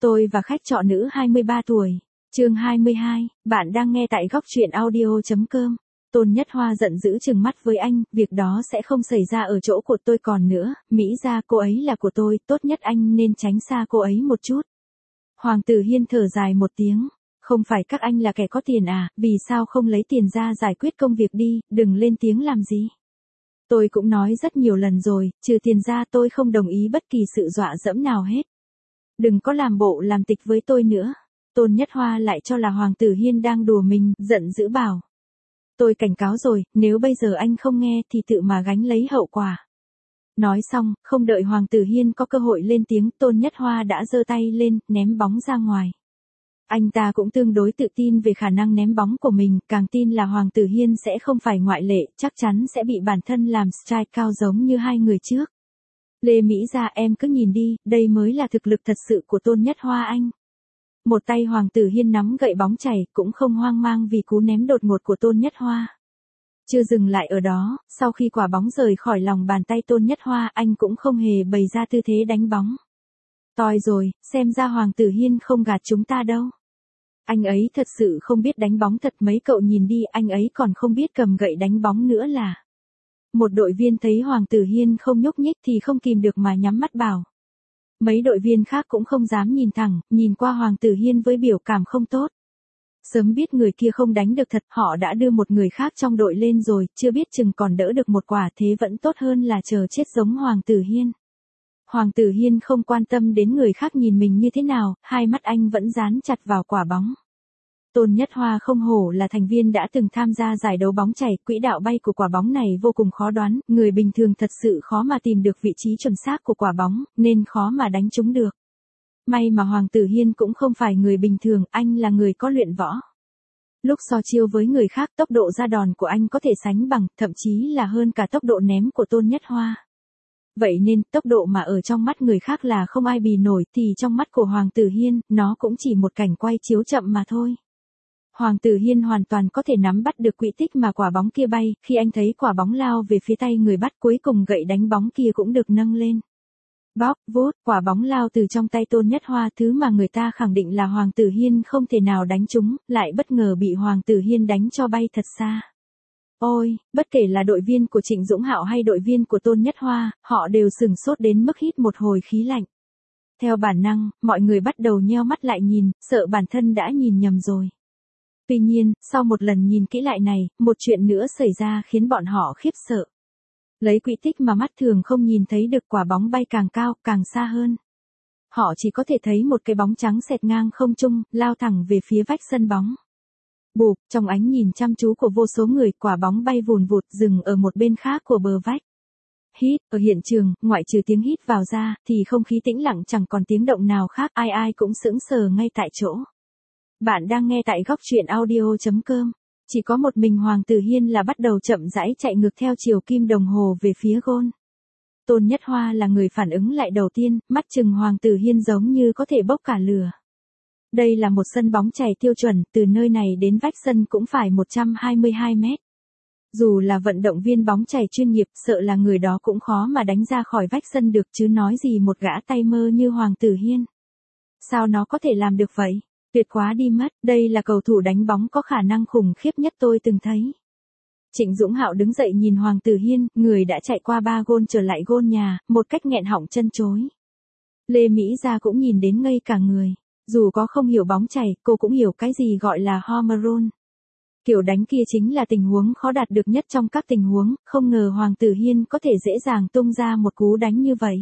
Tôi và khách trọ nữ 23 tuổi. Chương 22, bạn đang nghe tại góc truyện audio.com. Tôn Nhất Hoa giận dữ trừng mắt với anh, việc đó sẽ không xảy ra ở chỗ của tôi còn nữa, Mỹ ra cô ấy là của tôi, tốt nhất anh nên tránh xa cô ấy một chút. Hoàng Tử Hiên thở dài một tiếng, không phải các anh là kẻ có tiền à, vì sao không lấy tiền ra giải quyết công việc đi, đừng lên tiếng làm gì. Tôi cũng nói rất nhiều lần rồi, trừ tiền ra tôi không đồng ý bất kỳ sự dọa dẫm nào hết. Đừng có làm bộ làm tịch với tôi nữa. Tôn Nhất Hoa lại cho là Hoàng Tử Hiên đang đùa mình, giận dữ bảo. Tôi cảnh cáo rồi, nếu bây giờ anh không nghe thì tự mà gánh lấy hậu quả. Nói xong, không đợi Hoàng Tử Hiên có cơ hội lên tiếng, Tôn Nhất Hoa đã giơ tay lên, ném bóng ra ngoài. Anh ta cũng tương đối tự tin về khả năng ném bóng của mình, càng tin là Hoàng Tử Hiên sẽ không phải ngoại lệ, chắc chắn sẽ bị bản thân làm strike cao giống như hai người trước. Lê Mỹ ra em cứ nhìn đi, đây mới là thực lực thật sự của Tôn Nhất Hoa anh. Một tay Hoàng Tử Hiên nắm gậy bóng chảy, cũng không hoang mang vì cú ném đột ngột của Tôn Nhất Hoa. Chưa dừng lại ở đó, sau khi quả bóng rời khỏi lòng bàn tay Tôn Nhất Hoa, anh cũng không hề bày ra tư thế đánh bóng. Toi rồi, xem ra Hoàng Tử Hiên không gạt chúng ta đâu. Anh ấy thật sự không biết đánh bóng thật, mấy cậu nhìn đi, anh ấy còn không biết cầm gậy đánh bóng nữa là. Một đội viên thấy Hoàng Tử Hiên không nhúc nhích thì không kìm được mà nhắm mắt bảo. Mấy đội viên khác cũng không dám nhìn thẳng, nhìn qua Hoàng Tử Hiên với biểu cảm không tốt. Sớm biết người kia không đánh được thật, họ đã đưa một người khác trong đội lên rồi, chưa biết chừng còn đỡ được một quả, thế vẫn tốt hơn là chờ chết giống Hoàng Tử Hiên. Hoàng Tử Hiên không quan tâm đến người khác nhìn mình như thế nào, hai mắt anh vẫn dán chặt vào quả bóng. Tôn Nhất Hoa không hổ là thành viên đã từng tham gia giải đấu bóng chảy, quỹ đạo bay của quả bóng này vô cùng khó đoán, người bình thường thật sự khó mà tìm được vị trí chuẩn xác của quả bóng, nên khó mà đánh trúng được. May mà Hoàng Tử Hiên cũng không phải người bình thường, anh là người có luyện võ. Lúc so chiêu với người khác, tốc độ ra đòn của anh có thể sánh bằng, thậm chí là hơn cả tốc độ ném của Tôn Nhất Hoa. Vậy nên, tốc độ mà ở trong mắt người khác là không ai bì nổi, thì trong mắt của Hoàng Tử Hiên, nó cũng chỉ một cảnh quay chiếu chậm mà thôi. Hoàng Tử Hiên hoàn toàn có thể nắm bắt được quỹ tích mà quả bóng kia bay, khi anh thấy quả bóng lao về phía tay người bắt, cuối cùng gậy đánh bóng kia cũng được nâng lên. Bóp, vút, quả bóng lao từ trong tay Tôn Nhất Hoa, thứ mà người ta khẳng định là Hoàng Tử Hiên không thể nào đánh trúng, lại bất ngờ bị Hoàng Tử Hiên đánh cho bay thật xa. Ôi, bất kể là đội viên của Trịnh Dũng Hạo hay đội viên của Tôn Nhất Hoa, họ đều sửng sốt đến mức hít một hồi khí lạnh. Theo bản năng, mọi người bắt đầu nheo mắt lại nhìn, sợ bản thân đã nhìn nhầm rồi. Tuy nhiên, sau một lần nhìn kỹ lại này, một chuyện nữa xảy ra khiến bọn họ khiếp sợ. Lấy quỹ tích mà mắt thường không nhìn thấy được, quả bóng bay càng cao, càng xa hơn. Họ chỉ có thể thấy một cái bóng trắng xẹt ngang không trung, lao thẳng về phía vách sân bóng. Bụp, trong ánh nhìn chăm chú của vô số người, quả bóng bay vùn vụt dừng ở một bên khác của bờ vách. Hít, ở hiện trường, ngoại trừ tiếng hít vào ra, thì không khí tĩnh lặng, chẳng còn tiếng động nào khác, ai ai cũng sững sờ ngay tại chỗ. Bạn đang nghe tại góc truyện audio.com. Chỉ có một mình Hoàng Tử Hiên là bắt đầu chậm rãi chạy ngược theo chiều kim đồng hồ về phía gôn. Tôn Nhất Hoa là người phản ứng lại đầu tiên, mắt chừng Hoàng Tử Hiên giống như có thể bốc cả lửa. Đây là một sân bóng chày tiêu chuẩn, từ nơi này đến vách sân cũng phải 122 mét. Dù là vận động viên bóng chày chuyên nghiệp, sợ là người đó cũng khó mà đánh ra khỏi vách sân được, chứ nói gì một gã tay mơ như Hoàng Tử Hiên. Sao nó có thể làm được vậy? Tuyệt quá đi mất, đây là cầu thủ đánh bóng có khả năng khủng khiếp nhất tôi từng thấy. Trịnh Dũng Hạo đứng dậy nhìn Hoàng Tử Hiên, người đã chạy qua 3 gôn trở lại gôn nhà, một cách nghẹn họng chân chối. Lê Mỹ Gia cũng nhìn đến ngây cả người. Dù có không hiểu bóng chày, cô cũng hiểu cái gì gọi là home run. Kiểu đánh kia chính là tình huống khó đạt được nhất trong các tình huống, không ngờ Hoàng Tử Hiên có thể dễ dàng tung ra một cú đánh như vậy.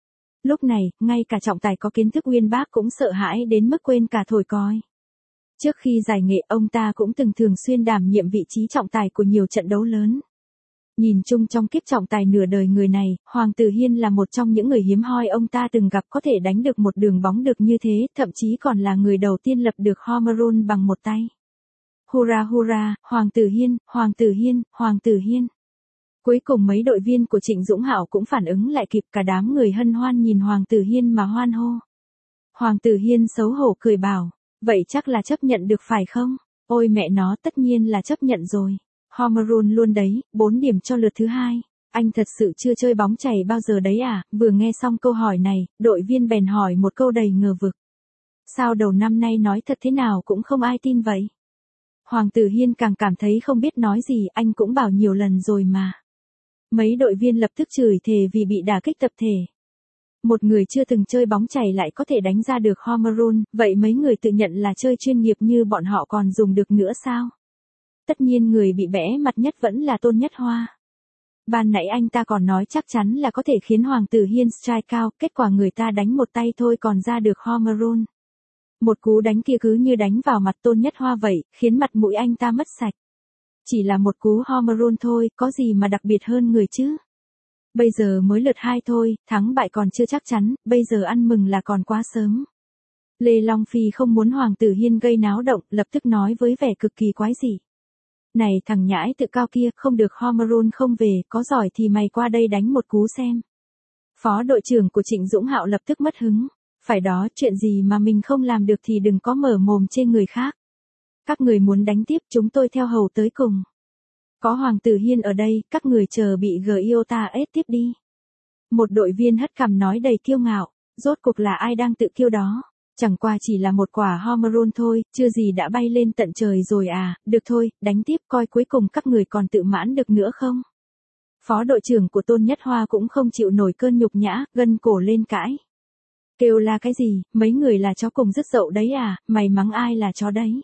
Lúc này, ngay cả trọng tài có kiến thức uyên bác cũng sợ hãi đến mức quên cả thổi còi. Trước khi giải nghệ, ông ta cũng từng thường xuyên đảm nhiệm vị trí trọng tài của nhiều trận đấu lớn. Nhìn chung trong kiếp trọng tài nửa đời người này, Hoàng Tử Hiên là một trong những người hiếm hoi ông ta từng gặp có thể đánh được một đường bóng được như thế, thậm chí còn là người đầu tiên lập được home run bằng một tay. Hurra hurra, Hoàng Tử Hiên, Hoàng Tử Hiên, Hoàng Tử Hiên. Cuối cùng mấy đội viên của Trịnh Dũng Hạo cũng phản ứng lại kịp, cả đám người hân hoan nhìn Hoàng Tử Hiên mà hoan hô. Hoàng Tử Hiên xấu hổ cười bảo, vậy chắc là chấp nhận được phải không? Ôi mẹ nó, tất nhiên là chấp nhận rồi. Home run luôn đấy, 4 điểm cho lượt thứ 2. Anh thật sự chưa chơi bóng chày bao giờ đấy à? Vừa nghe xong câu hỏi này, đội viên bèn hỏi một câu đầy ngờ vực. Sao đầu năm nay nói thật thế nào cũng không ai tin vậy. Hoàng tử Hiên càng cảm thấy không biết nói gì, anh cũng bảo nhiều lần rồi mà. Mấy đội viên lập tức chửi thề vì bị đả kích tập thể. Một người chưa từng chơi bóng chày lại có thể đánh ra được home run, vậy mấy người tự nhận là chơi chuyên nghiệp như bọn họ còn dùng được nữa sao? Tất nhiên người bị bẽ mặt nhất vẫn là Tôn Nhất Hoa. Ban nãy anh ta còn nói chắc chắn là có thể khiến Hoàng tử Hiên strike out, kết quả người ta đánh một tay thôi còn ra được home run. Một cú đánh kia cứ như đánh vào mặt Tôn Nhất Hoa vậy, khiến mặt mũi anh ta mất sạch. Chỉ là một cú home run thôi, có gì mà đặc biệt hơn người chứ? Bây giờ mới lượt 2 thôi, thắng bại còn chưa chắc chắn, bây giờ ăn mừng là còn quá sớm. Lê Long Phi không muốn Hoàng tử Hiên gây náo động, lập tức nói với vẻ cực kỳ quái dị. Này thằng nhãi tự cao kia, không được home run không về, có giỏi thì mày qua đây đánh một cú xem. Phó đội trưởng của Trịnh Dũng Hạo lập tức mất hứng. Phải đó, chuyện gì mà mình không làm được thì đừng có mở mồm chê người khác. Các người muốn đánh tiếp, chúng tôi theo hầu tới cùng. Có Hoàng tử Hiên ở đây, các người chờ bị Giota ép tiếp đi. Một đội viên hất cằm nói đầy kiêu ngạo, rốt cuộc là ai đang tự kiêu đó. Chẳng qua chỉ là một quả home run thôi, chưa gì đã bay lên tận trời rồi à, được thôi, đánh tiếp coi cuối cùng các người còn tự mãn được nữa không. Phó đội trưởng của Tôn Nhất Hoa cũng không chịu nổi cơn nhục nhã, gân cổ lên cãi. Kêu là cái gì, mấy người là chó cùng rứt dậu đấy à, mày mắng ai là chó đấy.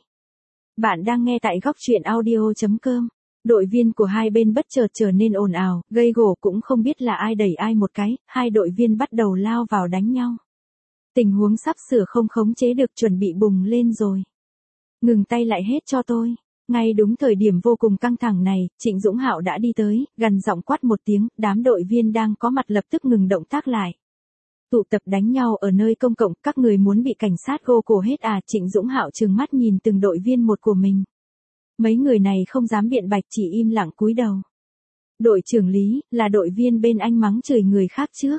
Bạn đang nghe tại góc truyện audio.com. Đội viên của hai bên bất chợt trở nên ồn ào, gây gổ cũng không biết là ai đẩy ai một cái, hai đội viên bắt đầu lao vào đánh nhau. Tình huống sắp sửa không khống chế được chuẩn bị bùng lên rồi. Ngừng tay lại hết cho tôi. Ngay đúng thời điểm vô cùng căng thẳng này, Trịnh Dũng Hạo đã đi tới, gằn giọng quát một tiếng, đám đội viên đang có mặt lập tức ngừng động tác lại. Tụ tập đánh nhau ở nơi công cộng, các người muốn bị cảnh sát gô cổ hết à? Trịnh Dũng Hạo trừng mắt nhìn từng đội viên một của mình. Mấy người này không dám biện bạch, chỉ im lặng cúi đầu. Đội trưởng Lý, là đội viên bên anh mắng chửi người khác trước.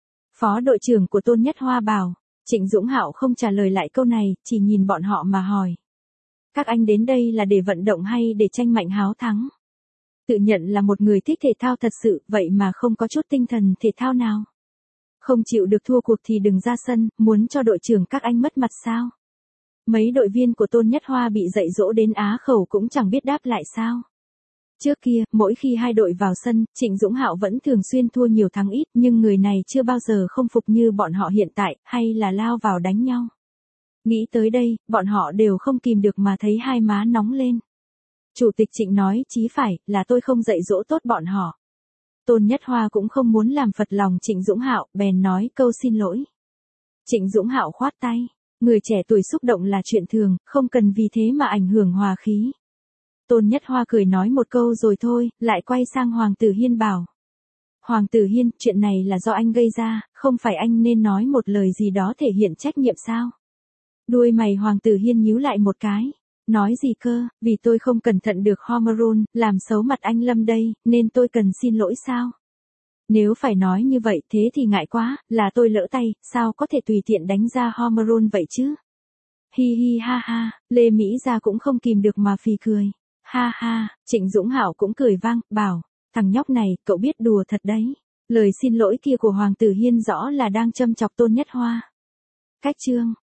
Phó đội trưởng của Tôn Nhất Hoa bảo. Trịnh Dũng Hạo không trả lời lại câu này, chỉ nhìn bọn họ mà hỏi. Các anh đến đây là để vận động hay để tranh mạnh háo thắng? Tự nhận là một người thích thể thao thật sự, vậy mà không có chút tinh thần thể thao nào. Không chịu được thua cuộc thì đừng ra sân, muốn cho đội trưởng các anh mất mặt sao? Mấy đội viên của Tôn Nhất Hoa bị dạy dỗ đến á khẩu cũng chẳng biết đáp lại sao. Trước kia, mỗi khi hai đội vào sân, Trịnh Dũng Hạo vẫn thường xuyên thua nhiều thắng ít, nhưng người này chưa bao giờ không phục như bọn họ hiện tại, hay là lao vào đánh nhau. Nghĩ tới đây, bọn họ đều không kìm được mà thấy hai má nóng lên. Chủ tịch Trịnh nói, chí phải, là tôi không dạy dỗ tốt bọn họ. Tôn Nhất Hoa cũng không muốn làm phật lòng Trịnh Dũng Hạo, bèn nói câu xin lỗi. Trịnh Dũng Hạo khoát tay, người trẻ tuổi xúc động là chuyện thường, không cần vì thế mà ảnh hưởng hòa khí. Tôn Nhất Hoa cười nói một câu rồi thôi, lại quay sang Hoàng tử Hiên bảo. Hoàng tử Hiên, chuyện này là do anh gây ra, không phải anh nên nói một lời gì đó thể hiện trách nhiệm sao? Đuôi mày Hoàng tử Hiên nhíu lại một cái. Nói gì cơ, vì tôi không cẩn thận được home run, làm xấu mặt anh Lâm đây, nên tôi cần xin lỗi sao? Nếu phải nói như vậy thế thì ngại quá, là tôi lỡ tay, sao có thể tùy tiện đánh ra home run vậy chứ? Hi hi ha ha, Lê Mỹ Gia cũng không kìm được mà phì cười. Ha ha, Trịnh Dũng Hạo cũng cười vang, bảo, thằng nhóc này, cậu biết đùa thật đấy. Lời xin lỗi kia của Hoàng tử Hiên rõ là đang châm chọc Tôn Nhất Hoa. Cách chương